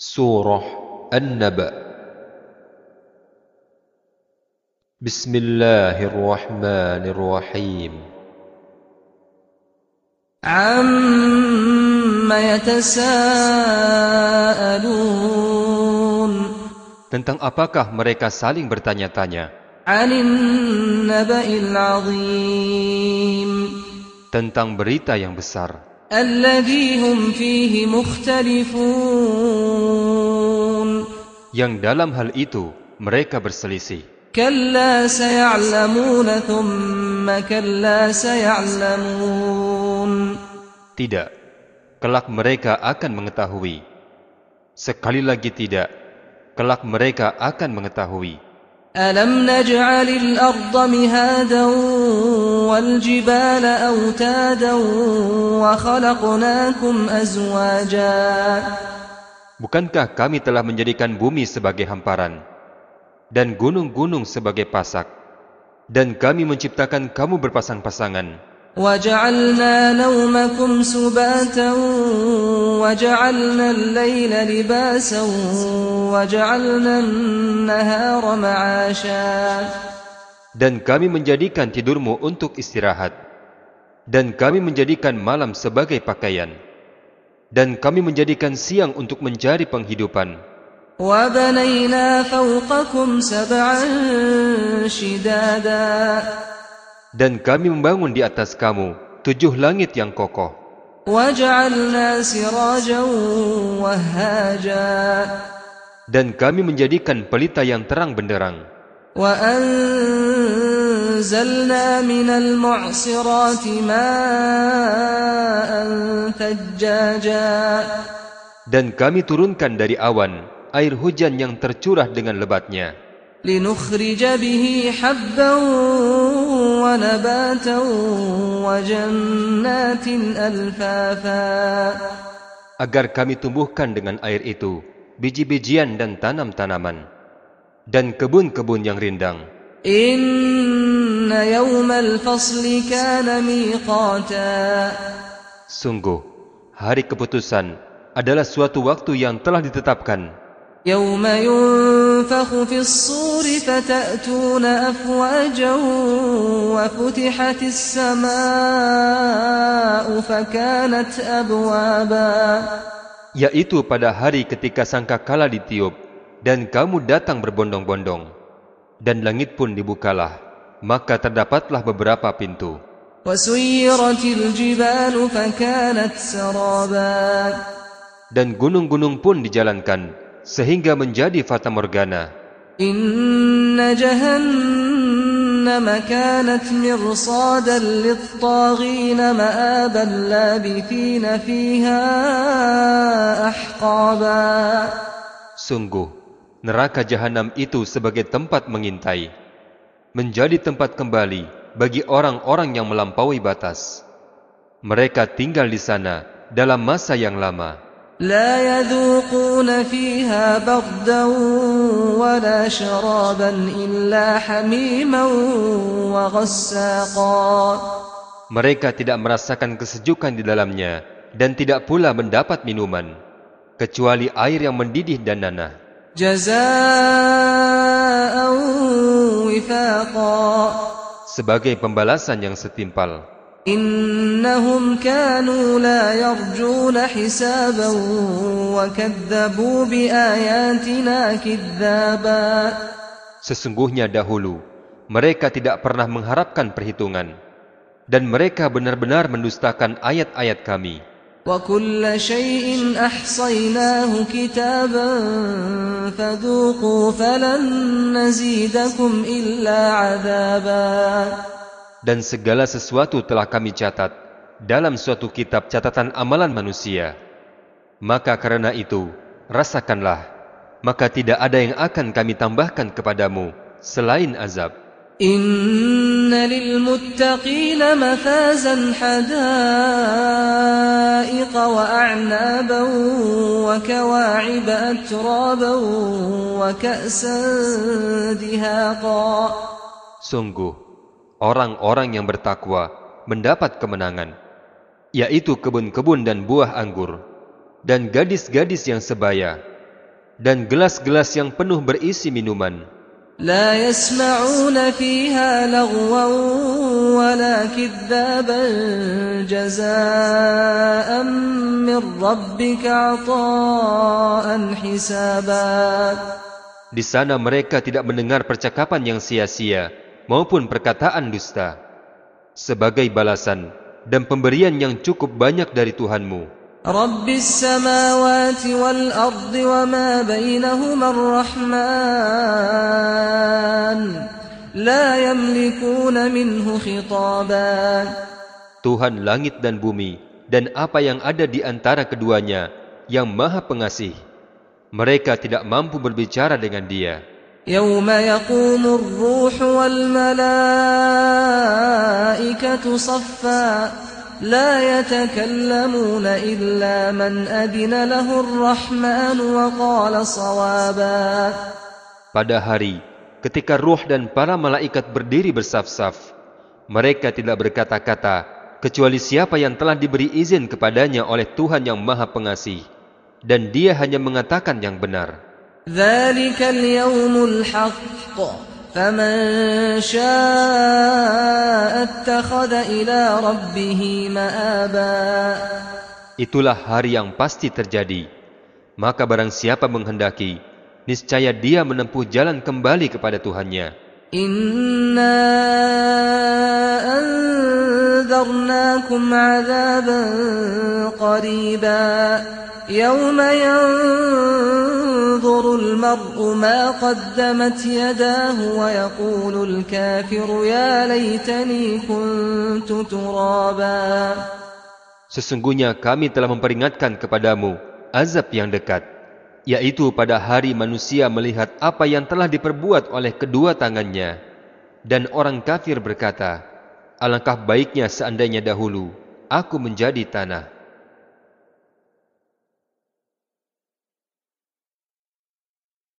Surah An-Naba. Bismillahirrahmanirrahim. Amma yatasaalun. Tentang apakah mereka saling bertanya-tanya? 'Anil naba'il 'azim. Tentang berita yang besar, Alladzi hum fihi mukhtalifun. yang dalam hal itu mereka berselisih. Kalla saya'lamuna thumma kalla saya'lamun. Tidak, kelak mereka akan mengetahui. Sekali lagi tidak, kelak mereka akan mengetahui. Alam naj'alil arda mihadan wal jibala awtadan wa khalaqnakum azwaja. Bukankah kami telah menjadikan bumi sebagai hamparan dan gunung-gunung sebagai pasak, dan kami menciptakan kamu berpasang-pasangan, وَجَعَلْنَا نَوْمَكُمْ سُبَاتًا وَجَعَلْنَا اللَّيْلَ لِبَاسًا وَجَعَلْنَا النَّهَارَ مَعَاشًا. dan kami menjadikan tidurmu untuk istirahat, dan kami menjadikan malam sebagai pakaian, dan kami menjadikan siang untuk mencari penghidupan. وَبَنَيْنَا فَوْقَكُمْ سَبْعًا شِدَادًا. Dan kami membangun di atas kamu 7 langit yang kokoh, وَجَعَلْنَا سِرَاجًا وَهَّاجًا. dan kami menjadikan pelita yang terang benderang. وَأَنزَلْنَا مِنَ الْمُعْصِرَاتِ مَاءً ثَجَّاجًا. Dan kami turunkan dari awan air hujan yang tercurah dengan lebatnya, لِنُخْرِجَ بِهِ حَبًّا وَنَبَاتًا وَجَنَّاتٍ أَلْفَافًا. agar kami tumbuhkan dengan air itu biji-bijian dan tanam-tanaman, dan kebun-kebun yang rindang. إِنَّ يَوْمَ الْفَصْلِ كَانَ مِيقَاتًا. Sungguh, hari keputusan adalah suatu waktu yang telah ditetapkan. يَوْمَ يُنفَخُ فِي الصُّورِ فَتَأْتُونَ أَفْوَاجًا وَفُتِحَتِ السَّمَاءُ فَكَانَتْ أَبْوَابًا. Yaitu pada hari ketika sangkakala ditiup, dan kamu datang berbondong-bondong, dan langit pun dibukalah, maka terdapatlah beberapa pintu. وَسُيِّرَتِ الْجِبَالُ فَكَانَتْ سَرَابًا. Dan gunung-gunung pun dijalankan sehingga menjadi fatamorgana. إِنَّ جَهَنَّمَ كَانَتْ مِرْصَادًا لِلطَّاغِينَ مَآبًا لَابِثِينَ فِيهَا أَحْقَابًا. Sungguh, neraka jahanam itu sebagai tempat mengintai, menjadi tempat kembali bagi orang-orang yang melampaui batas. Mereka tinggal di sana dalam masa yang lama. لا يذوقون فيها بردا ولا شرابا إلا حميما وغساقا. Mereka tidak merasakan kesejukan di dalamnya dan tidak pula mendapat minuman kecuali air yang mendidih dan nanah, جزاء وفاقا. sebagai pembalasan yang setimpal. إنهم كانوا لا يرجون حسابا وكذبوا بآياتنا كذابا. Sesungguhnya dahulu mereka tidak pernah mengharapkan perhitungan, dan mereka benar-benar mendustakan ayat-ayat kami. وكل شيء أحصيناه كتابا فذوقوا فلن نزيدكم إلا عذابا. Dan segala sesuatu telah kami catat dalam suatu kitab catatan amalan manusia. Maka karena itu, rasakanlah, maka tidak ada yang akan kami tambahkan kepadamu selain azab. Inna lilmuttaqina mafazan hadaiqa wa a'naban wa kawa'iba atraban wa ka'san dihaqa. Sungguh, orang-orang yang bertakwa mendapat kemenangan, yaitu kebun-kebun dan buah anggur, dan gadis-gadis yang sebaya, dan gelas-gelas yang penuh berisi minuman. لا يسمعون فيها لغوا ولا كذابا جزاء من ربك عطاء حسابا. Di sana mereka tidak mendengar percakapan yang sia-sia maupun perkataan dusta, sebagai balasan dan pemberian yang cukup banyak dari Tuhanmu. رب السماوات والأرض وما بينهما الرحمن لا يملكون منه خطابا. Tuhan langit dan bumi dan apa yang ada di antara keduanya yang Maha Pengasih, mereka tidak mampu berbicara dengan Dia. يوم يقوم الروح والملائكة صفا لا يتكلمون إلا من أذن له الرحمن وقال صوابا. Pada hari ketika ruh dan para malaikat berdiri bersaf-saf, mereka tidak berkata-kata kecuali siapa yang telah diberi izin kepadanya oleh Tuhan yang Maha Pengasih, dan Dia hanya mengatakan yang benar. ذلك اليوم الحق فمن شاء اتخذ إلى ربه مآبا. Itulah hari yang pasti terjadi. Maka barang siapa menghendaki, niscaya dia menempuh jalan kembali kepada Tuhannya. Inna anzarnakum azaban qariba yawma yanzuru al-mar'u ma qaddamat yadahu wa yaqulu al-kafiru ya laytani kuntu turaba. Sesungguhnya kami telah memperingatkan kepadamu azab yang dekat, yaitu pada hari manusia melihat apa yang telah diperbuat oleh kedua tangannya, dan orang kafir berkata, alangkah baiknya seandainya dahulu aku menjadi tanah.